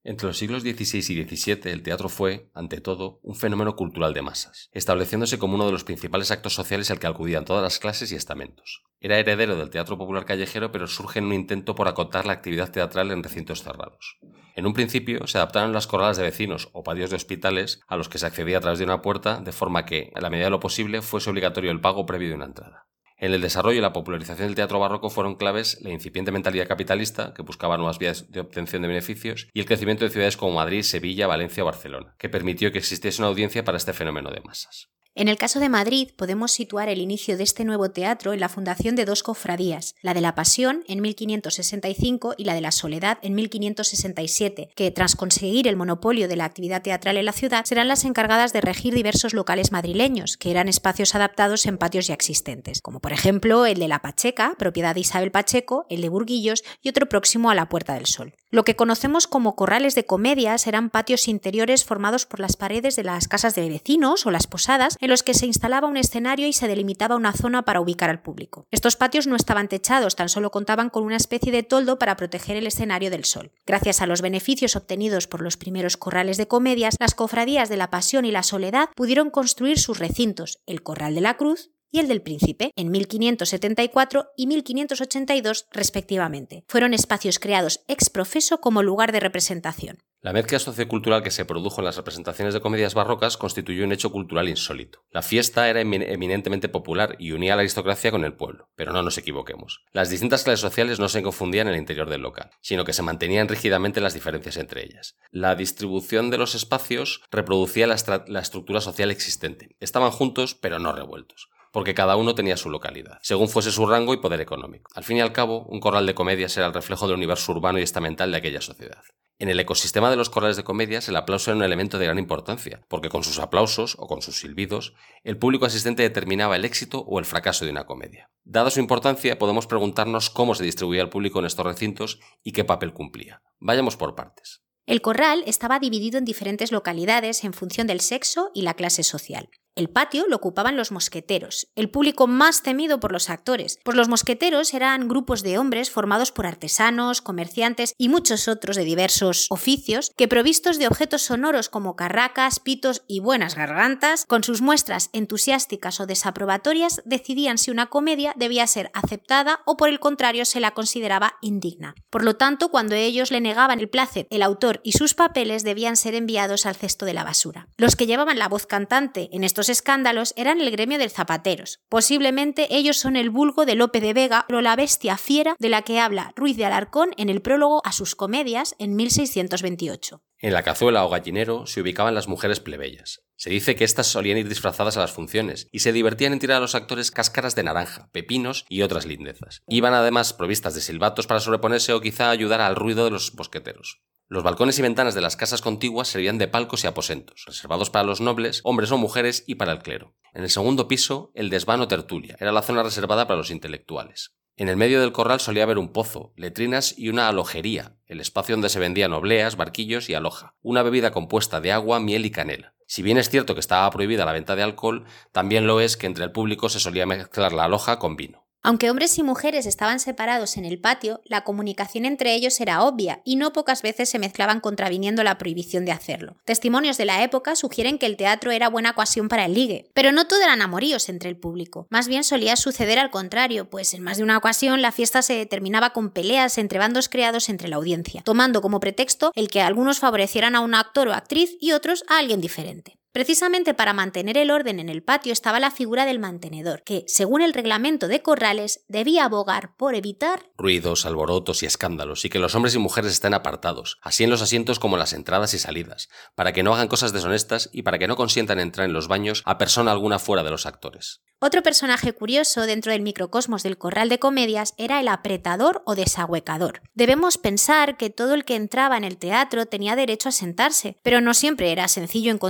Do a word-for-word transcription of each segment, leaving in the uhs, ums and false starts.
Entre los siglos dieciséis y diecisiete, el teatro fue, ante todo, un fenómeno cultural de masas, estableciéndose como uno de los principales actos sociales al que acudían todas las clases y estamentos. Era heredero del teatro popular callejero, pero surge en un intento por acotar la actividad teatral en recintos cerrados. En un principio, se adaptaron las corralas de vecinos o patios de hospitales a los que se accedía a través de una puerta, de forma que, en la medida de lo posible, fuese obligatorio el pago previo de una entrada. En el desarrollo y la popularización del teatro barroco fueron claves la incipiente mentalidad capitalista, que buscaba nuevas vías de obtención de beneficios, y el crecimiento de ciudades como Madrid, Sevilla, Valencia o Barcelona, que permitió que existiese una audiencia para este fenómeno de masas. En el caso de Madrid, podemos situar el inicio de este nuevo teatro en la fundación de dos cofradías, la de la Pasión en mil quinientos sesenta y cinco y la de la Soledad en mil quinientos sesenta y siete, que, tras conseguir el monopolio de la actividad teatral en la ciudad, serán las encargadas de regir diversos locales madrileños, que eran espacios adaptados en patios ya existentes, como por ejemplo el de La Pacheca, propiedad de Isabel Pacheco, el de Burguillos y otro próximo a la Puerta del Sol. Lo que conocemos como corrales de comedias eran patios interiores formados por las paredes de las casas de vecinos o las posadas, en los que se instalaba un escenario y se delimitaba una zona para ubicar al público. Estos patios no estaban techados, tan solo contaban con una especie de toldo para proteger el escenario del sol. Gracias a los beneficios obtenidos por los primeros corrales de comedias, las cofradías de la Pasión y la Soledad pudieron construir sus recintos, el Corral de la Cruz y el del Príncipe, en mil quinientos setenta y cuatro y mil quinientos ochenta y dos respectivamente. Fueron espacios creados ex profeso como lugar de representación. La mezcla sociocultural que se produjo en las representaciones de comedias barrocas constituyó un hecho cultural insólito. La fiesta era eminentemente popular y unía a la aristocracia con el pueblo, pero no nos equivoquemos. Las distintas clases sociales no se confundían en el interior del local, sino que se mantenían rígidamente las diferencias entre ellas. La distribución de los espacios reproducía la, la estructura social existente. Estaban juntos, pero no revueltos, porque cada uno tenía su localidad, según fuese su rango y poder económico. Al fin y al cabo, un corral de comedias era el reflejo del universo urbano y estamental de aquella sociedad. En el ecosistema de los corrales de comedias, el aplauso era un elemento de gran importancia, porque con sus aplausos o con sus silbidos, el público asistente determinaba el éxito o el fracaso de una comedia. Dada su importancia, podemos preguntarnos cómo se distribuía el público en estos recintos y qué papel cumplía. Vayamos por partes. El corral estaba dividido en diferentes localidades en función del sexo y la clase social. El patio lo ocupaban los mosqueteros, el público más temido por los actores, pues los mosqueteros eran grupos de hombres formados por artesanos, comerciantes y muchos otros de diversos oficios que, provistos de objetos sonoros como carracas, pitos y buenas gargantas, con sus muestras entusiásticas o desaprobatorias decidían si una comedia debía ser aceptada o por el contrario se la consideraba indigna. Por lo tanto, cuando ellos le negaban el plácet, el autor y sus papeles debían ser enviados al cesto de la basura. Los que llevaban la voz cantante en estos escándalos eran el gremio de zapateros. Posiblemente ellos son el vulgo de Lope de Vega o la bestia fiera de la que habla Ruiz de Alarcón en el prólogo a sus comedias en mil seiscientos veintiocho. En la cazuela o gallinero se ubicaban las mujeres plebeyas. Se dice que éstas solían ir disfrazadas a las funciones y se divertían en tirar a los actores cáscaras de naranja, pepinos y otras lindezas. Iban además provistas de silbatos para sobreponerse o quizá ayudar al ruido de los mosqueteros. Los balcones y ventanas de las casas contiguas servían de palcos y aposentos, reservados para los nobles, hombres o mujeres y para el clero. En el segundo piso, el desván o tertulia, era la zona reservada para los intelectuales. En el medio del corral solía haber un pozo, letrinas y una alojería, el espacio donde se vendían obleas, barquillos y aloja, una bebida compuesta de agua, miel y canela. Si bien es cierto que estaba prohibida la venta de alcohol, también lo es que entre el público se solía mezclar la aloja con vino. Aunque hombres y mujeres estaban separados en el patio, la comunicación entre ellos era obvia y no pocas veces se mezclaban contraviniendo la prohibición de hacerlo. Testimonios de la época sugieren que el teatro era buena ocasión para el ligue, pero no todo eran amoríos entre el público. Más bien solía suceder al contrario, pues en más de una ocasión la fiesta se terminaba con peleas entre bandos creados entre la audiencia, tomando como pretexto el que algunos favorecieran a un actor o actriz y otros a alguien diferente. Precisamente para mantener el orden en el patio estaba la figura del mantenedor, que, según el reglamento de corrales, debía abogar por evitar ruidos, alborotos y escándalos, y que los hombres y mujeres estén apartados, así en los asientos como en las entradas y salidas, para que no hagan cosas deshonestas y para que no consientan entrar en los baños a persona alguna fuera de los actores. Otro personaje curioso dentro del microcosmos del corral de comedias era el apretador o desahuecador. Debemos pensar que todo el que entraba en el teatro tenía derecho a sentarse, pero no siempre era sencillo encontrar un hueco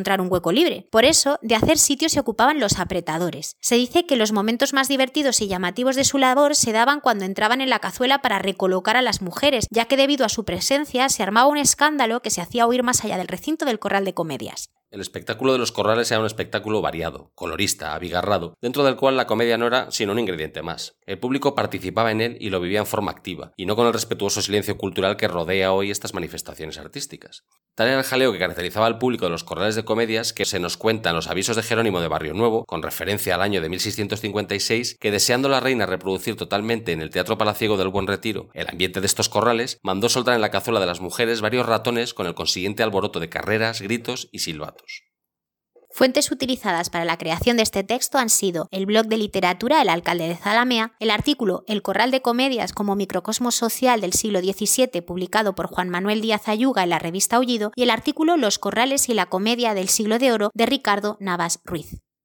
poco libre. Por eso, de hacer sitio se ocupaban los apretadores. Se dice que los momentos más divertidos y llamativos de su labor se daban cuando entraban en la cazuela para recolocar a las mujeres, ya que debido a su presencia se armaba un escándalo que se hacía oír más allá del recinto del corral de comedias. El espectáculo de los corrales era un espectáculo variado, colorista, abigarrado, dentro del cual la comedia no era sino un ingrediente más. El público participaba en él y lo vivía en forma activa, y no con el respetuoso silencio cultural que rodea hoy estas manifestaciones artísticas. Tal era el jaleo que caracterizaba al público de los corrales de comedias que se nos cuentan los avisos de Jerónimo de Barrio Nuevo, con referencia al año de mil seiscientos cincuenta y seis, que deseando la reina reproducir totalmente en el Teatro Palaciego del Buen Retiro el ambiente de estos corrales, mandó soltar en la cazuela de las mujeres varios ratones con el consiguiente alboroto de carreras, gritos y silbatos. Fuentes utilizadas para la creación de este texto han sido el blog de literatura El Alcalde de Zalamea, el artículo El Corral de Comedias como microcosmos social del siglo diecisiete publicado por Juan Manuel Díaz Ayuga en la revista Aullido y el artículo Los Corrales y la Comedia del Siglo de Oro de Ricardo Navas Ruiz.